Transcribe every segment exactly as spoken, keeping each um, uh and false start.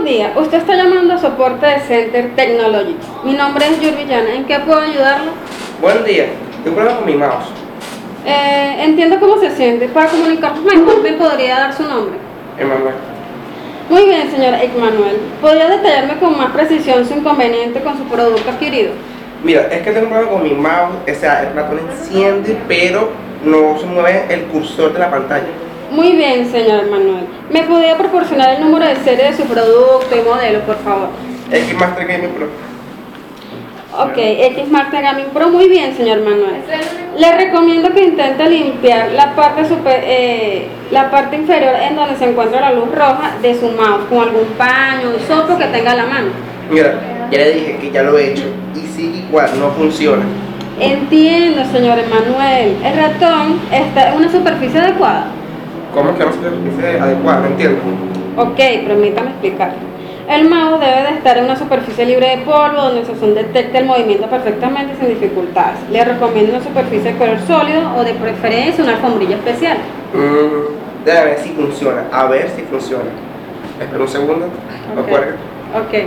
Buenos días, usted está llamando a soporte de Center Technologies. Mi nombre es Yuri Villana, ¿en qué puedo ayudarlo? Buen día, tengo un problema con mi mouse. Eh, entiendo cómo se siente. Para comunicarnos mejor, ¿me podría dar su nombre? Emanuel. Muy bien, señor Emanuel. ¿Podría detallarme con más precisión su inconveniente con su producto adquirido? Mira, es que tengo un problema con mi mouse, o sea, el ratón enciende, pero no se mueve el cursor de la pantalla. Muy bien, señor Emanuel. ¿Me podría proporcionar el número de serie de su producto y modelo, por favor? X Master Gaming Pro. Ok, X Master Gaming Pro, muy bien, señor Manuel. Le recomiendo que intente limpiar la parte, super, eh, la parte inferior en donde se encuentra la luz roja de su mouse con algún paño, un sopo que tenga a la mano. Mira, ya le dije que ya lo he hecho y sigue igual, no funciona. Entiendo, señor Emanuel. El ratón está en una superficie adecuada. ¿Cómo es que no se dice adecuada? No entiendo. Ok, permítame explicar. El mouse debe de estar en una superficie libre de polvo donde el sensor detecte el movimiento perfectamente sin dificultades. Le recomiendo una superficie de color sólido o de preferencia una alfombrilla especial. Mm, déjame ver si funciona, a ver si funciona. Espera un segundo, no Ok. cuelgue. Ok.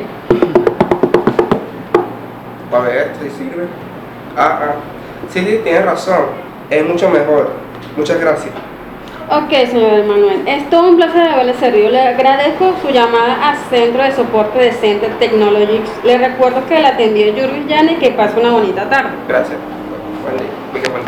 A ver si sirve. Ah, ah. Sí, sí, tiene razón. Es mucho mejor. Muchas gracias. Ok, señor Emanuel, es todo un placer haberle servido. Le agradezco su llamada al centro de soporte de Center Technologies. Le recuerdo que la atendió Yuri Villana y que pase una bonita tarde. Gracias. Buen día. Buen día.